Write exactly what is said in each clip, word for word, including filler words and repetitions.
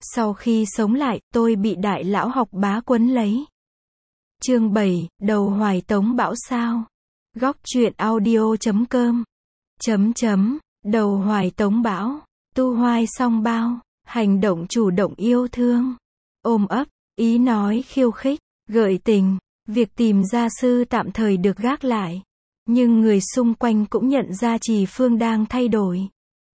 Sau khi sống lại, tôi bị đại lão học bá quấn lấy. Chương bảy, đầu hoài tống bão sao. Góc truyện audio chấm com. Chấm chấm, đầu hoài tống bão. Tu hoài song bao. Hành động chủ động yêu thương. Ôm ấp, ý nói khiêu khích, gợi tình. Việc tìm gia sư tạm thời được gác lại. Nhưng người xung quanh cũng nhận ra Trì Phương đang thay đổi.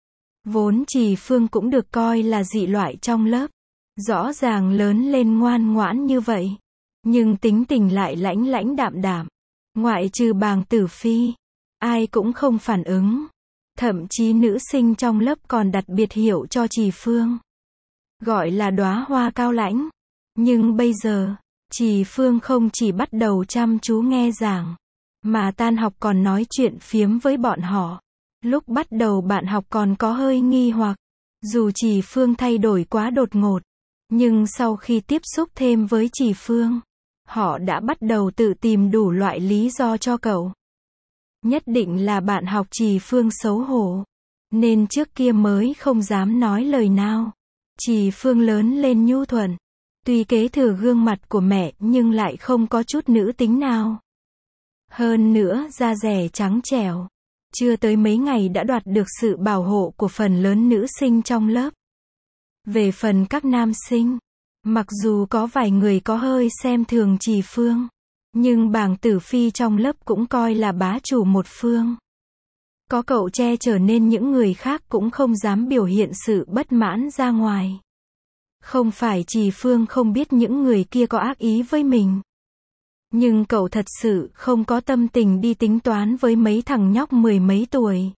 Vốn Trì Phương cũng được coi là dị loại trong lớp. Rõ ràng lớn lên ngoan ngoãn như vậy. Nhưng tính tình lại lãnh lãnh đạm đạm. Ngoại trừ Bàng Tử Phi, ai cũng không phản ứng. Thậm chí nữ sinh trong lớp còn đặt biệt hiệu cho Trì Phương. Gọi là đóa hoa cao lãnh. Nhưng bây giờ, Trì Phương không chỉ bắt đầu chăm chú nghe giảng, mà tan học còn nói chuyện phiếm với bọn họ. Lúc bắt đầu bạn học còn có hơi nghi hoặc, dù Trì Phương thay đổi quá đột ngột, nhưng sau khi tiếp xúc thêm với Trì Phương, họ đã bắt đầu tự tìm đủ loại lý do cho cậu. Nhất định là bạn học Trì Phương xấu hổ, nên trước kia mới không dám nói lời nào. Trì Phương lớn lên nhu thuận, tuy kế thừa gương mặt của mẹ nhưng lại không có chút nữ tính nào. Hơn nữa da dẻ trắng trẻo, chưa tới mấy ngày đã đoạt được sự bảo hộ của phần lớn nữ sinh trong lớp. Về phần các nam sinh, mặc dù có vài người có hơi xem thường Trì Phương, nhưng Bàng Tử Phi trong lớp cũng coi là bá chủ một phương. Có cậu che chở nên những người khác cũng không dám biểu hiện sự bất mãn ra ngoài. Không phải Trì Phương không biết những người kia có ác ý với mình. Nhưng cậu thật sự không có tâm tình đi tính toán với mấy thằng nhóc mười mấy tuổi.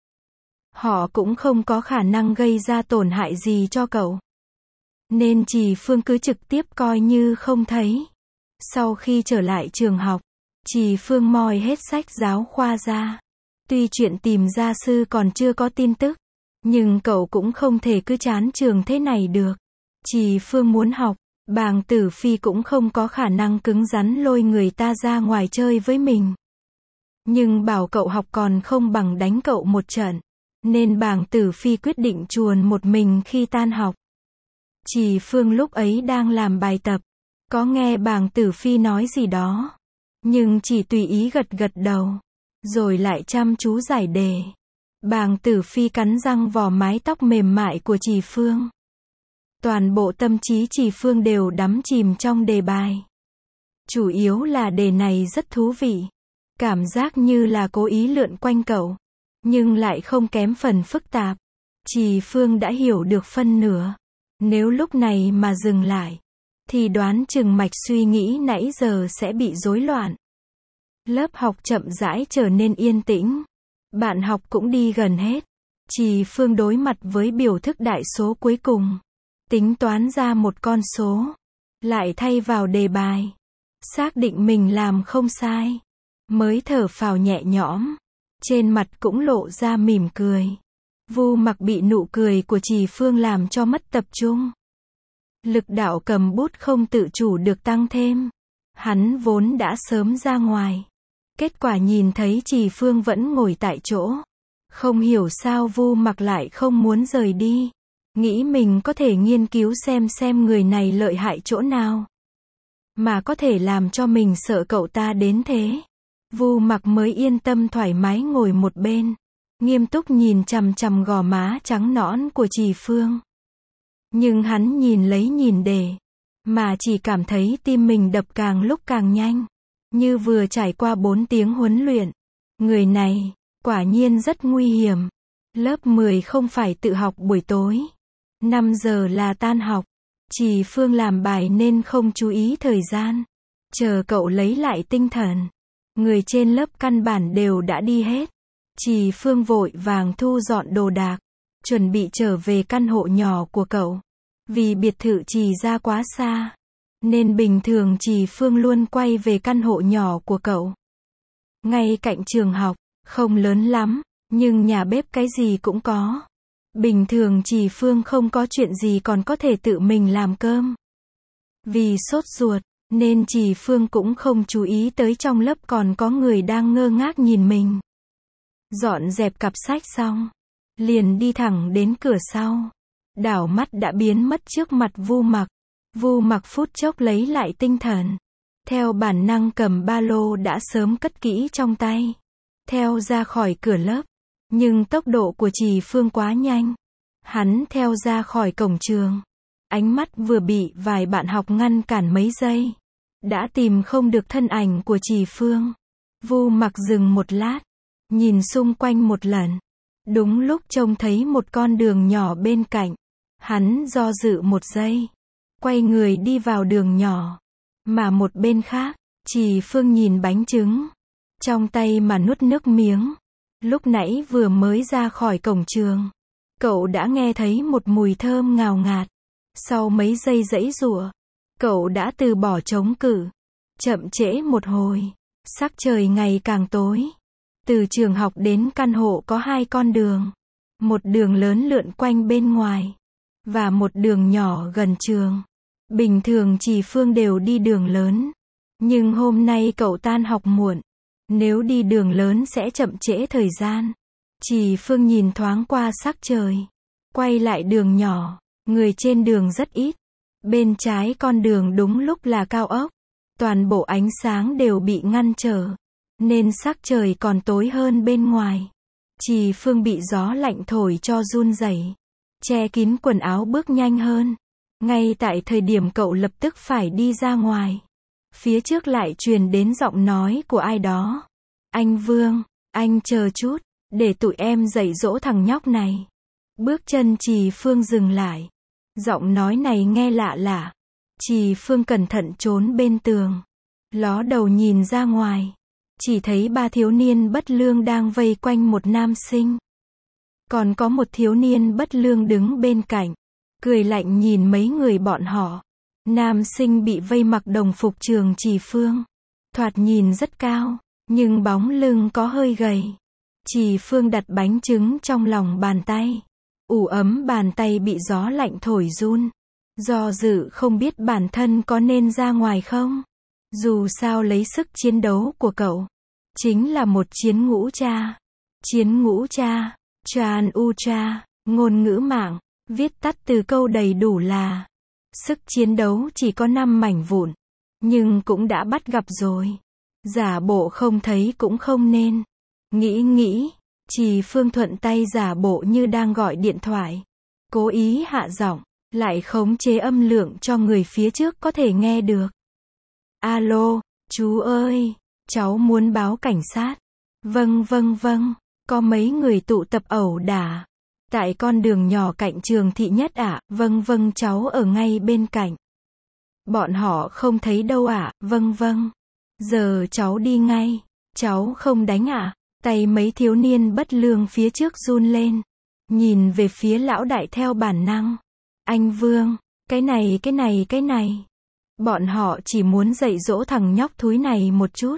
Họ cũng không có khả năng gây ra tổn hại gì cho cậu. Nên Trì Phương cứ trực tiếp coi như không thấy. Sau khi trở lại trường học, Trì Phương moi hết sách giáo khoa ra. Tuy chuyện tìm gia sư còn chưa có tin tức, nhưng cậu cũng không thể cứ chán trường thế này được. Trì Phương muốn học, Bàng Tử Phi cũng không có khả năng cứng rắn lôi người ta ra ngoài chơi với mình. Nhưng bảo cậu học còn không bằng đánh cậu một trận. Nên Bàng Tử Phi quyết định chuồn một mình khi tan học. Trì Phương lúc ấy đang làm bài tập, có nghe Bàng Tử Phi nói gì đó, nhưng chỉ tùy ý gật gật đầu, rồi lại chăm chú giải đề. Bàng Tử Phi cắn răng vò mái tóc mềm mại của Trì Phương. Toàn bộ tâm trí Trì Phương đều đắm chìm trong đề bài. Chủ yếu là đề này rất thú vị. Cảm giác như là cố ý lượn quanh cậu, nhưng lại không kém phần phức tạp. Trì Phương đã hiểu được phân nửa. Nếu lúc này mà dừng lại, thì đoán chừng mạch suy nghĩ nãy giờ sẽ bị rối loạn. Lớp học chậm rãi trở nên yên tĩnh. Bạn học cũng đi gần hết. Trì Phương đối mặt với biểu thức đại số cuối cùng. Tính toán ra một con số, lại thay vào đề bài. Xác định mình làm không sai, mới thở phào nhẹ nhõm. Trên mặt cũng lộ ra mỉm cười. Vu Mặc bị nụ cười của Trì Phương làm cho mất tập trung. Lực đạo cầm bút không tự chủ được tăng thêm. Hắn vốn đã sớm ra ngoài. Kết quả nhìn thấy Trì Phương vẫn ngồi tại chỗ. Không hiểu sao Vu Mặc lại không muốn rời đi. Nghĩ mình có thể nghiên cứu xem xem người này lợi hại chỗ nào, mà có thể làm cho mình sợ cậu ta đến thế. Vu Mặc mới yên tâm thoải mái ngồi một bên, nghiêm túc nhìn chằm chằm gò má trắng nõn của Trì Phương. Nhưng hắn nhìn lấy nhìn để, mà chỉ cảm thấy tim mình đập càng lúc càng nhanh, như vừa trải qua bốn tiếng huấn luyện. Người này, quả nhiên rất nguy hiểm. Lớp mười không phải tự học buổi tối. năm giờ là tan học. Trì Phương làm bài nên không chú ý thời gian. Chờ cậu lấy lại tinh thần. Người trên lớp căn bản đều đã đi hết. Trì Phương vội vàng thu dọn đồ đạc, chuẩn bị trở về căn hộ nhỏ của cậu. Vì biệt thự Trì ra quá xa, nên bình thường Trì Phương luôn quay về căn hộ nhỏ của cậu. Ngay cạnh trường học, không lớn lắm, nhưng nhà bếp cái gì cũng có. Bình thường Trì Phương không có chuyện gì còn có thể tự mình làm cơm. Vì sốt ruột, nên Trì Phương cũng không chú ý tới trong lớp còn có người đang ngơ ngác nhìn mình. Dọn dẹp cặp sách xong, liền đi thẳng đến cửa sau. đảo mắt đã biến mất trước mặt Vu Mặc. Vu Mặc phút chốc lấy lại tinh thần. Theo bản năng cầm ba lô đã sớm cất kỹ trong tay. Theo ra khỏi cửa lớp. Nhưng tốc độ của Trì Phương quá nhanh. Hắn theo ra khỏi cổng trường. Ánh mắt vừa bị vài bạn học ngăn cản mấy giây. Đã tìm không được thân ảnh của Trì Phương. Vu Mặc dừng một lát. Nhìn xung quanh một lần. Đúng lúc trông thấy một con đường nhỏ bên cạnh. Hắn do dự một giây. Quay người đi vào đường nhỏ. Mà một bên khác, Trì Phương nhìn bánh trứng. Trong tay mà nuốt nước miếng. Lúc nãy vừa mới ra khỏi cổng trường. Cậu đã nghe thấy một mùi thơm ngào ngạt. Sau mấy giây giãy giụa, cậu đã từ bỏ chống cự. Chậm trễ một hồi. Sắc trời ngày càng tối. Từ trường học đến căn hộ có hai con đường. Một đường lớn lượn quanh bên ngoài. Và một đường nhỏ gần trường. Bình thường Trì Phương đều đi đường lớn. Nhưng hôm nay cậu tan học muộn. Nếu đi đường lớn sẽ chậm trễ thời gian. Trì Phương nhìn thoáng qua sắc trời. Quay lại đường nhỏ. Người trên đường rất ít. Bên trái con đường đúng lúc là cao ốc. Toàn bộ ánh sáng đều bị ngăn trở. Nên sắc trời còn tối hơn bên ngoài. Trì Phương bị gió lạnh thổi cho run rẩy. Che kín quần áo bước nhanh hơn. Ngay tại thời điểm cậu lập tức phải đi ra ngoài. Phía trước lại truyền đến giọng nói của ai đó. Anh Vương, anh chờ chút, để tụi em dạy dỗ thằng nhóc này. Bước chân Trì Phương dừng lại. Giọng nói này nghe lạ lạ. Trì Phương cẩn thận trốn bên tường. Ló đầu nhìn ra ngoài. Chỉ thấy ba thiếu niên bất lương đang vây quanh một nam sinh. Còn có một thiếu niên bất lương đứng bên cạnh. Cười lạnh nhìn mấy người bọn họ. Nam sinh bị vây mặc đồng phục trường Trì Phương. Thoạt nhìn rất cao. Nhưng bóng lưng có hơi gầy. Trì Phương đặt bánh trứng trong lòng bàn tay. Ủ ấm bàn tay bị gió lạnh thổi run. Do dự không biết bản thân có nên ra ngoài không. Dù sao lấy sức chiến đấu của cậu. Chính là một chiến ngũ tra. Chiến ngũ tra. Chan u tra. Ngôn ngữ mạng. Viết tắt từ câu đầy đủ là. Sức chiến đấu chỉ có năm mảnh vụn. Nhưng cũng đã bắt gặp rồi. Giả bộ không thấy cũng không nên. Nghĩ nghĩ. Trì Phương thuận tay giả bộ như đang gọi điện thoại. Cố ý hạ giọng. Lại khống chế âm lượng cho người phía trước có thể nghe được. Alo, chú ơi, cháu muốn báo cảnh sát. Vâng vâng vâng, có mấy người tụ tập ẩu đả. Tại con đường nhỏ cạnh trường thị nhất ạ, à? Vâng vâng cháu ở ngay bên cạnh. Bọn họ không thấy đâu ạ, à? Vâng vâng. Giờ cháu đi ngay, cháu không đánh ạ. À? Tay mấy thiếu niên bất lương phía trước run lên. Nhìn về phía lão đại theo bản năng. Anh Vương, cái này cái này cái này. Bọn họ chỉ muốn dạy dỗ thằng nhóc thúi này một chút.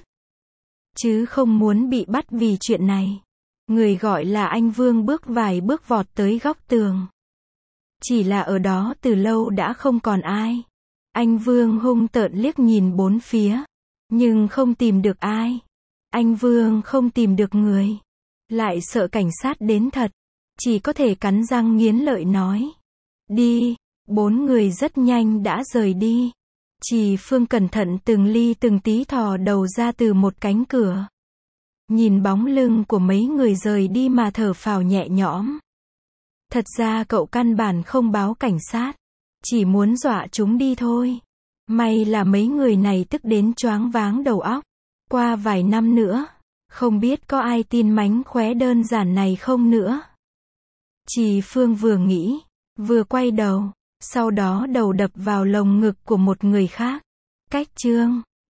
Chứ không muốn bị bắt vì chuyện này. Người gọi là anh Vương bước vài bước vọt tới góc tường. Chỉ là ở đó từ lâu đã không còn ai. Anh Vương hung tợn liếc nhìn bốn phía. Nhưng không tìm được ai. Anh Vương không tìm được người. Lại sợ cảnh sát đến thật. Chỉ có thể cắn răng nghiến lợi nói. Đi. Bốn người rất nhanh đã rời đi. Trì Phương cẩn thận từng ly từng tí thò đầu ra từ một cánh cửa. Nhìn bóng lưng của mấy người rời đi mà thở phào nhẹ nhõm. Thật ra cậu căn bản không báo cảnh sát. Chỉ muốn dọa chúng đi thôi. May là mấy người này tức đến choáng váng đầu óc. Qua vài năm nữa, không biết có ai tin mánh khóe đơn giản này không nữa. Trì Phương vừa nghĩ, vừa quay đầu. Sau đó đầu đập vào lồng ngực của một người khác. Cách chương